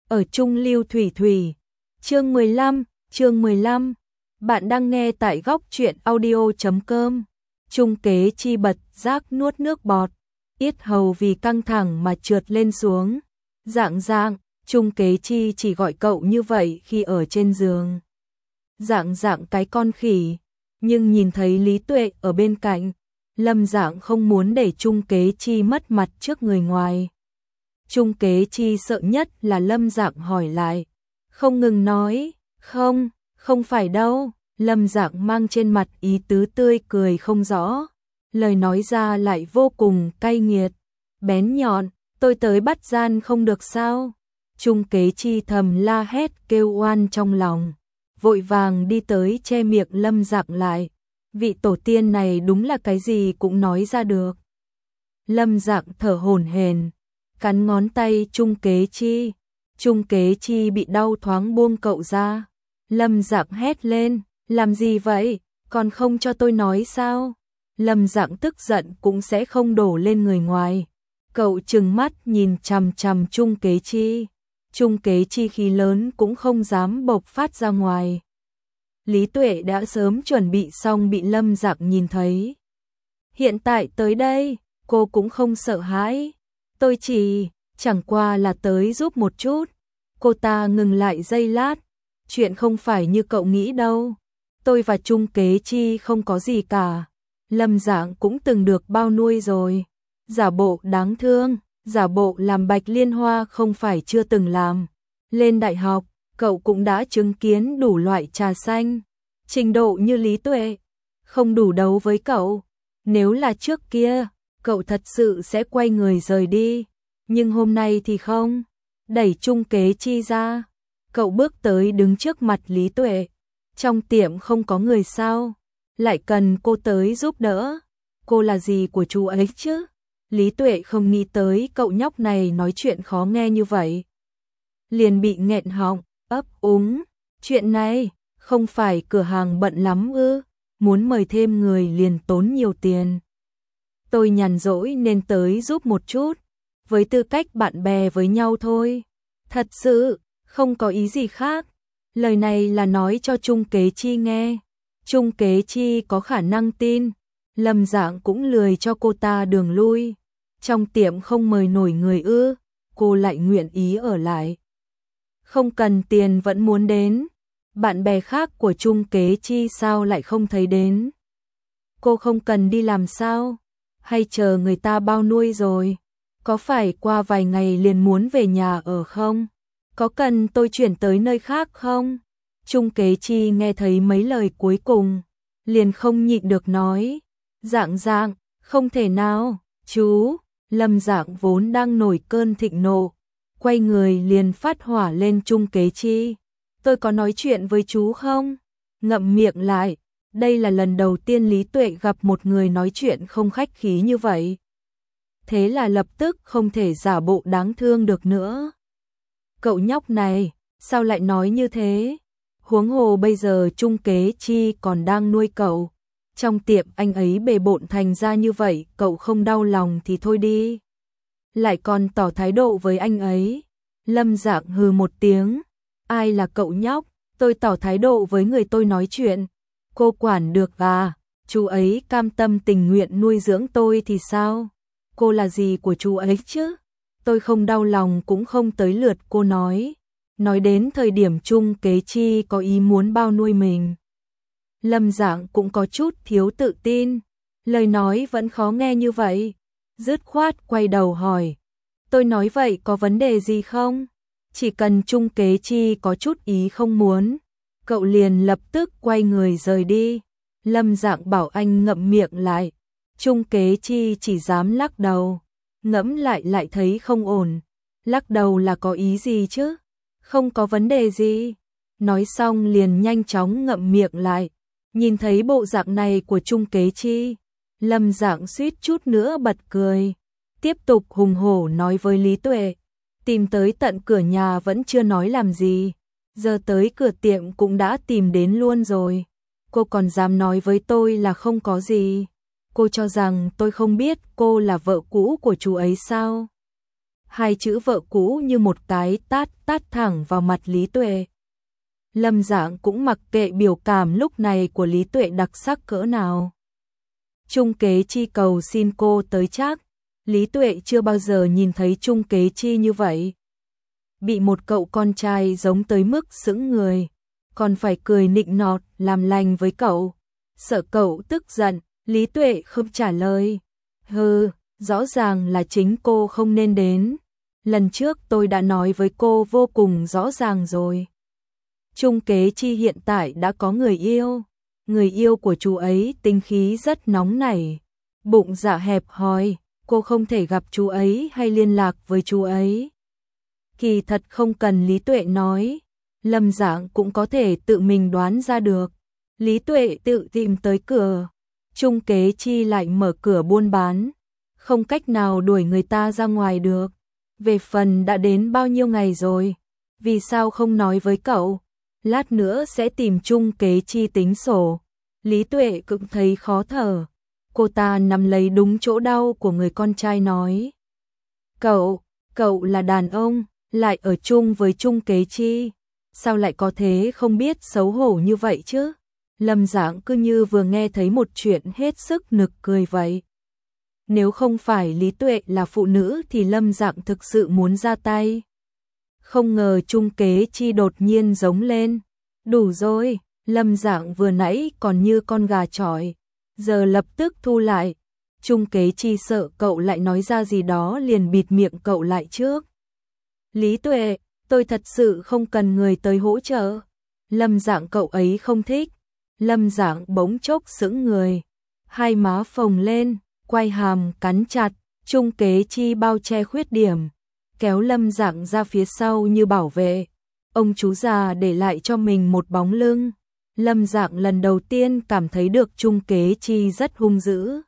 ở Trung Lưu Thủy Thủy. Chương 15. Bạn đang nghe tại góc truyện audio.com. Trung Kế Chi bật giác nuốt nước bọt, yết hầu vì căng thẳng mà trượt lên xuống. Dạng, Trung Kế Chi chỉ gọi cậu như vậy khi ở trên giường. Dạng cái con khỉ, nhưng nhìn thấy Lý Tuệ ở bên cạnh, Lâm Dạng không muốn để Trung Kế Chi mất mặt trước người ngoài. Trung Kế Chi sợ nhất là Lâm Dạng hỏi lại, không ngừng nói, không phải đâu. Lâm Dạng mang trên mặt ý tứ tươi cười không rõ, lời nói ra lại vô cùng cay nghiệt, bén nhọn, tôi tới bắt gian không được sao? Trung Kế Chi thầm la hét kêu oan trong lòng, vội vàng đi tới che miệng Lâm Dạng lại, vị tổ tiên này đúng là cái gì cũng nói ra được. Lâm Dạng thở hổn hển, cắn ngón tay Trung Kế Chi. Trung Kế Chi bị đau thoáng buông cậu ra. Lâm Dạng hét lên, làm gì vậy, còn không cho tôi nói sao? Lâm Dạng tức giận cũng sẽ không đổ lên người ngoài. Cậu trừng mắt nhìn chằm chằm Trung Kế Chi. Trung Kế Chi khí lớn cũng không dám bộc phát ra ngoài. Lý Tuệ đã sớm chuẩn bị xong bị Lâm Dạng nhìn thấy. Hiện tại tới đây, cô cũng không sợ hãi. Tôi chẳng qua là tới giúp một chút. Cô ta ngừng lại giây lát. Chuyện không phải như cậu nghĩ đâu. Tôi và Trung Kế Chi không có gì cả. Lâm Dạng cũng từng được bao nuôi rồi. Giả bộ đáng thương, giả bộ làm Bạch Liên Hoa không phải chưa từng làm. Lên đại học, cậu cũng đã chứng kiến đủ loại trà xanh. Trình độ như Lý Tuệ, không đủ đấu với cậu. Nếu là trước kia, cậu thật sự sẽ quay người rời đi. Nhưng hôm nay thì không. Đẩy Trung Kế Chi ra. Cậu bước tới đứng trước mặt Lý Tuệ. Trong tiệm không có người sao? Lại cần cô tới giúp đỡ. Cô là gì của chú ấy chứ? Lý Tuệ không nghĩ tới cậu nhóc này nói chuyện khó nghe như vậy. Liền bị nghẹn họng, ấp úng. Chuyện này, không phải cửa hàng bận lắm ư? Muốn mời thêm người liền tốn nhiều tiền. Tôi nhàn rỗi nên tới giúp một chút. Với tư cách bạn bè với nhau thôi. Thật sự, không có ý gì khác. Lời này là nói cho Trung Kế Chi nghe. Trung Kế Chi có khả năng tin. Lâm Dạng cũng lười cho cô ta đường lui. Trong tiệm không mời nổi người ư, cô lại nguyện ý ở lại. Không cần tiền vẫn muốn đến. Bạn bè khác của Trung Kế Chi sao lại không thấy đến? Cô không cần đi làm sao? Hay chờ người ta bao nuôi rồi? Có phải qua vài ngày liền muốn về nhà ở không? Có cần tôi chuyển tới nơi khác không? Trung Kế Chi nghe thấy mấy lời cuối cùng, liền không nhịn được nói. Dạng, không thể nào, chú. Lâm Dạng vốn đang nổi cơn thịnh nộ, quay người liền phát hỏa lên Trung Kế Chi. Tôi có nói chuyện với chú không? Ngậm miệng lại, đây là lần đầu tiên Lý Tuệ gặp một người nói chuyện không khách khí như vậy. Thế là lập tức không thể giả bộ đáng thương được nữa. Cậu nhóc này, sao lại nói như thế? Huống hồ bây giờ Trung Kế Chi còn đang nuôi cậu. Trong tiệm anh ấy bề bộn thành ra như vậy, cậu không đau lòng thì thôi đi. Lại còn tỏ thái độ với anh ấy. Lâm Dạng hừ một tiếng. Ai là cậu nhóc? Tôi tỏ thái độ với người tôi nói chuyện. Cô quản được à? Chú ấy cam tâm tình nguyện nuôi dưỡng tôi thì sao? Cô là gì của chú ấy chứ? Tôi không đau lòng cũng không tới lượt cô nói. Nói đến thời điểm Trung Kế Chi có ý muốn bao nuôi mình. Lâm Dạng cũng có chút thiếu tự tin. Lời nói vẫn khó nghe như vậy. Dứt khoát quay đầu hỏi. Tôi nói vậy có vấn đề gì không? Chỉ cần Trung Kế Chi có chút ý không muốn, cậu liền lập tức quay người rời đi. Lâm Dạng bảo anh ngậm miệng lại. Trung Kế Chi chỉ dám lắc đầu. Ngẫm lại thấy không ổn. Lắc đầu là có ý gì chứ? Không có vấn đề gì. Nói xong liền nhanh chóng ngậm miệng lại. Nhìn thấy bộ dạng này của Trung Kế Chi, Lâm Dạng suýt chút nữa bật cười. Tiếp tục hùng hổ nói với Lý Tuệ. Tìm tới tận cửa nhà vẫn chưa nói làm gì. Giờ tới cửa tiệm cũng đã tìm đến luôn rồi. Cô còn dám nói với tôi là không có gì. Cô cho rằng tôi không biết cô là vợ cũ của chú ấy sao? Hai chữ vợ cũ như một cái tát tát thẳng vào mặt Lý Tuệ. Lâm Dạng cũng mặc kệ biểu cảm lúc này của Lý Tuệ đặc sắc cỡ nào. Trung Kế Chi cầu xin cô tới chắc. Lý Tuệ chưa bao giờ nhìn thấy Trung Kế Chi như vậy. Bị một cậu con trai giống tới mức sững người, còn phải cười nịnh nọt làm lành với cậu. Sợ cậu tức giận, Lý Tuệ không trả lời. Hừ, rõ ràng là chính cô không nên đến. Lần trước tôi đã nói với cô vô cùng rõ ràng rồi. Trung Kế Chi hiện tại đã có người yêu. Người yêu của chú ấy tính khí rất nóng nảy, bụng dạ hẹp hòi, cô không thể gặp chú ấy hay liên lạc với chú ấy. Kỳ thật không cần Lý Tuệ nói, Lâm Dạng cũng có thể tự mình đoán ra được. Lý Tuệ tự tìm tới cửa, Trung Kế Chi lại mở cửa buôn bán, không cách nào đuổi người ta ra ngoài được. Về phần đã đến bao nhiêu ngày rồi, vì sao không nói với cậu? Lát nữa sẽ tìm Trung Kế Chi tính sổ. Lý Tuệ cũng thấy khó thở. Cô ta nắm lấy đúng chỗ đau của người con trai nói. Cậu là đàn ông, lại ở chung với Trung Kế Chi. Sao lại có thế không biết xấu hổ như vậy chứ? Lâm Dạng cứ như vừa nghe thấy một chuyện hết sức nực cười vậy. Nếu không phải Lý Tuệ là phụ nữ thì Lâm Dạng thực sự muốn ra tay. Không ngờ Trung Kế Chi đột nhiên giống lên. Đủ rồi, Lâm Dạng vừa nãy còn như con gà chọi, giờ lập tức thu lại. Trung Kế Chi sợ cậu lại nói ra gì đó liền bịt miệng cậu lại trước. Lý Tuệ, tôi thật sự không cần người tới hỗ trợ. Lâm Dạng cậu ấy không thích. Lâm Dạng bỗng chốc sững người, hai má phồng lên, quay hàm cắn chặt. Trung Kế Chi bao che khuyết điểm, kéo Lâm Dạng ra phía sau như bảo vệ. Ông chú già để lại cho mình một bóng lưng. Lâm Dạng lần đầu tiên cảm thấy được Trung Kế Chi rất hung dữ.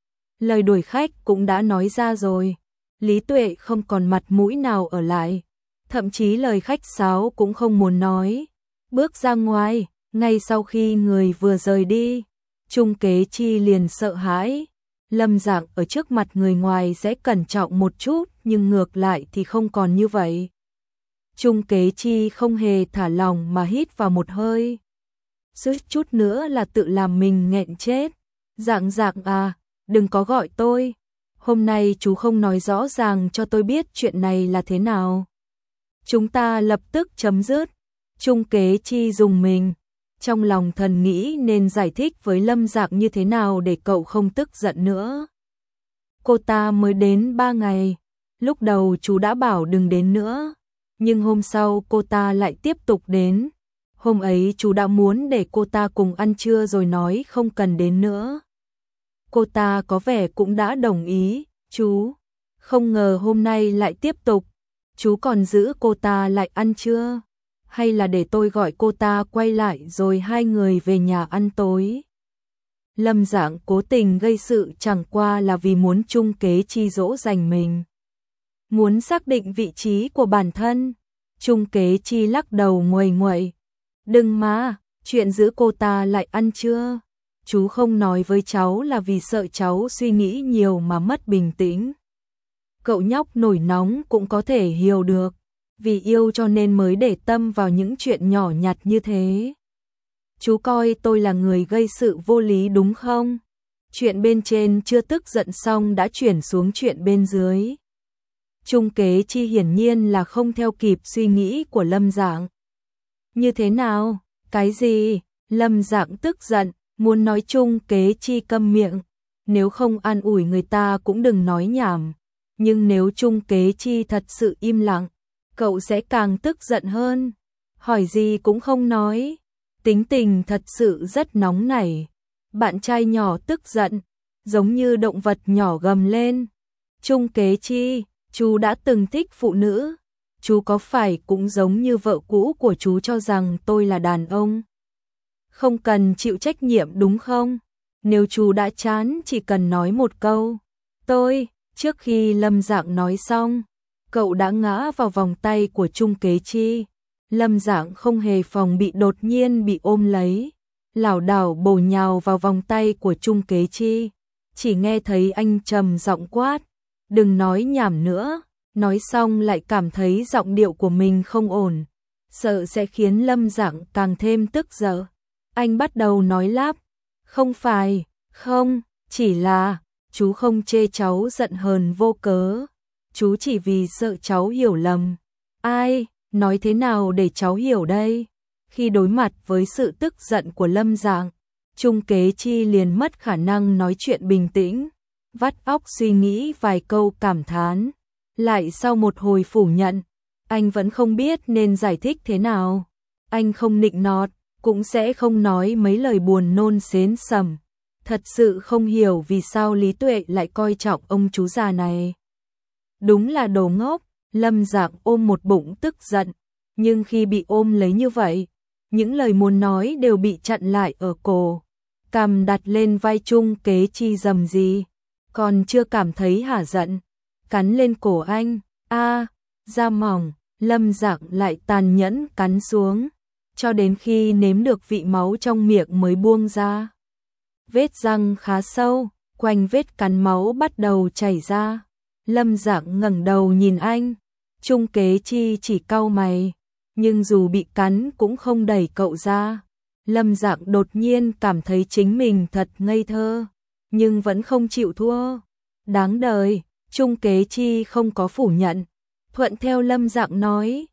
Lời đuổi khách cũng đã nói ra rồi. Lý Tuệ không còn mặt mũi nào ở lại. Thậm chí lời khách sáo cũng không muốn nói. Bước ra ngoài, ngay sau khi người vừa rời đi, Trung Kế Chi liền sợ hãi. Lâm Dạng ở trước mặt người ngoài sẽ cẩn trọng một chút, nhưng ngược lại thì không còn như vậy. Trung Kế Chi không hề thả lỏng mà hít vào một hơi. Suýt chút nữa là tự làm mình nghẹn chết. Dạng à, đừng có gọi tôi. Hôm nay chú không nói rõ ràng cho tôi biết chuyện này là thế nào. Chúng ta lập tức chấm dứt. Trung Kế Chi dùng mình. Trong lòng thầm nghĩ nên giải thích với Lâm Dạng như thế nào để cậu không tức giận nữa. Cô ta mới đến 3 ngày. Lúc đầu chú đã bảo đừng đến nữa. Nhưng hôm sau cô ta lại tiếp tục đến. Hôm ấy chú đã muốn để cô ta cùng ăn trưa rồi nói không cần đến nữa. Cô ta có vẻ cũng đã đồng ý, chú. Không ngờ hôm nay lại tiếp tục. Chú còn giữ cô ta lại ăn trưa. Hay là để tôi gọi cô ta quay lại rồi hai người về nhà ăn tối. Lâm Dạng cố tình gây sự chẳng qua là vì muốn Trung Kế Chi dỗ dành mình. Muốn xác định vị trí của bản thân. Trung Kế Chi lắc đầu nguầy nguậy. Đừng mà, chuyện giữ cô ta lại ăn trưa. Chú không nói với cháu là vì sợ cháu suy nghĩ nhiều mà mất bình tĩnh. Cậu nhóc nổi nóng cũng có thể hiểu được. Vì yêu cho nên mới để tâm vào những chuyện nhỏ nhặt như thế. Chú coi tôi là người gây sự vô lý đúng không? Chuyện bên trên chưa tức giận xong đã chuyển xuống chuyện bên dưới. Trung Kế Chi hiển nhiên là không theo kịp suy nghĩ của Lâm Dạng. Như thế nào? Cái gì? Lâm Dạng tức giận, muốn nói Trung Kế Chi câm miệng. Nếu không an ủi người ta cũng đừng nói nhảm. Nhưng nếu Trung Kế Chi thật sự im lặng, cậu sẽ càng tức giận hơn. Hỏi gì cũng không nói. Tính tình thật sự rất nóng nảy. Bạn trai nhỏ tức giận, giống như động vật nhỏ gầm lên. Trung Kế Chi, chú đã từng thích phụ nữ. Chú có phải cũng giống như vợ cũ của chú cho rằng tôi là đàn ông? Không cần chịu trách nhiệm đúng không? Nếu chú đã chán chỉ cần nói một câu. Tôi, trước khi Lâm Dạng nói xong, cậu đã ngã vào vòng tay của Trung Kế Chi. Lâm Dạng không hề phòng bị đột nhiên bị ôm lấy. Lảo đảo bổ nhào vào vòng tay của Trung Kế Chi. Chỉ nghe thấy anh trầm giọng quát. Đừng nói nhảm nữa, nói xong lại cảm thấy giọng điệu của mình không ổn, sợ sẽ khiến Lâm Dạng càng thêm tức giận. Anh bắt đầu nói lắp, không phải, không, chỉ là, chú không chê cháu giận hờn vô cớ, chú chỉ vì sợ cháu hiểu lầm. Ai, nói thế nào để cháu hiểu đây? Khi đối mặt với sự tức giận của Lâm Dạng, Chung Kế Chi liền mất khả năng nói chuyện bình tĩnh, vắt óc suy nghĩ vài câu cảm thán, lại sau một hồi phủ nhận, anh vẫn không biết nên giải thích thế nào. Anh không nịnh nọt, cũng sẽ không nói mấy lời buồn nôn xến xầm. Thật sự không hiểu vì sao Lý Tuệ lại coi trọng ông chú già này. Đúng là đồ ngốc. Lâm Dạng ôm một bụng tức giận, nhưng khi bị ôm lấy như vậy, những lời muốn nói đều bị chặn lại ở cổ. Cằm đặt lên vai Chung Kế Chi rầm rì, còn chưa cảm thấy hả giận, cắn lên cổ anh, da mỏng, Lâm Dạng lại tàn nhẫn cắn xuống, cho đến khi nếm được vị máu trong miệng mới buông ra. Vết răng khá sâu, quanh vết cắn máu bắt đầu chảy ra. Lâm Dạng ngẩng đầu nhìn anh, Chung Kế Chi chỉ cau mày, nhưng dù bị cắn cũng không đẩy cậu ra. Lâm Dạng đột nhiên cảm thấy chính mình thật ngây thơ, nhưng vẫn không chịu thua. Đáng đời, Chung Kế Chi không có phủ nhận, thuận theo Lâm Dạng nói,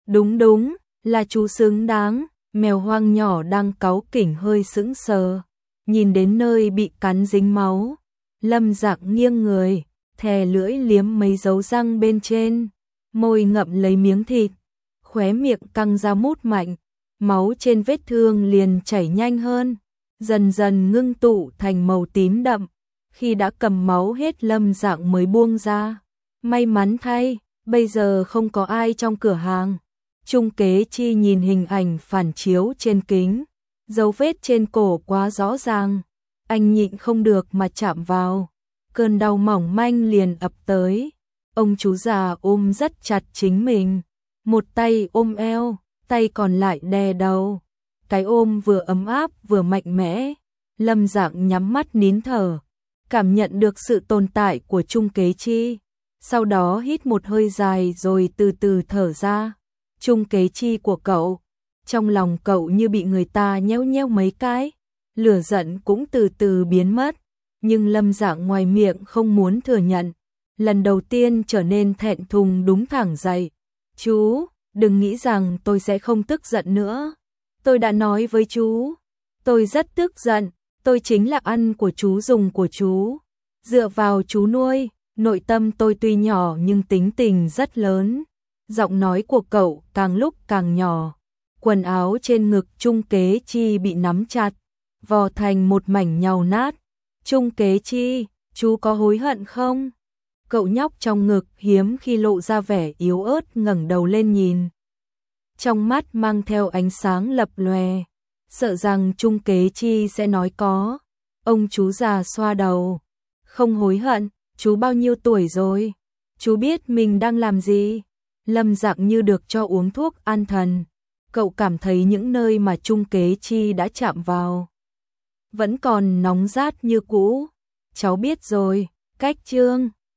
đúng, là chú xứng đáng. Mèo hoang nhỏ đang cáu kỉnh hơi sững sờ, nhìn đến nơi bị cắn dính máu, Lâm Dạng nghiêng người, thè lưỡi liếm mấy dấu răng bên trên, môi ngậm lấy miếng thịt, khóe miệng căng ra mút mạnh, máu trên vết thương liền chảy nhanh hơn, dần dần ngưng tụ thành màu tím đậm. Khi đã cầm máu hết, Lâm Dạng mới buông ra. May mắn thay, bây giờ không có ai trong cửa hàng. Chung Kế Chi nhìn hình ảnh phản chiếu trên kính, dấu vết trên cổ quá rõ ràng, anh nhịn không được mà chạm vào. Cơn đau mỏng manh liền ập tới. Ông chú già ôm rất chặt chính mình, một tay ôm eo, tay còn lại đè đầu. Cái ôm vừa ấm áp vừa mạnh mẽ. Lâm Dạng nhắm mắt nín thở, cảm nhận được sự tồn tại của Chung Kế Chi. Sau đó hít một hơi dài rồi từ từ thở ra. Chung Kế Chi của cậu, trong lòng cậu như bị người ta nhéo nhéo mấy cái, lửa giận cũng từ từ biến mất. Nhưng Lâm Dạng ngoài miệng không muốn thừa nhận, lần đầu tiên trở nên thẹn thùng đúng thẳng dậy. Chú, đừng nghĩ rằng tôi sẽ không tức giận nữa. Tôi đã nói với chú, tôi rất tức giận, tôi chính là ăn của chú, dùng của chú, dựa vào chú nuôi, nội tâm tôi tuy nhỏ nhưng tính tình rất lớn. Giọng nói của cậu càng lúc càng nhỏ, quần áo trên ngực Chung Kế Chi bị nắm chặt, vò thành một mảnh nhàu nát. Chung Kế Chi, chú có hối hận không? Cậu nhóc trong ngực hiếm khi lộ ra vẻ yếu ớt ngẩng đầu lên nhìn. Trong mắt mang theo ánh sáng lập lòe, sợ rằng Chung Kế Chi sẽ nói có. Ông chú già xoa đầu. Không hối hận, chú bao nhiêu tuổi rồi? Chú biết mình đang làm gì? Lâm Dạng như được cho uống thuốc an thần. Cậu cảm thấy những nơi mà Chung Kế Chi đã chạm vào vẫn còn nóng rát như cũ. Cháu biết rồi, cách chương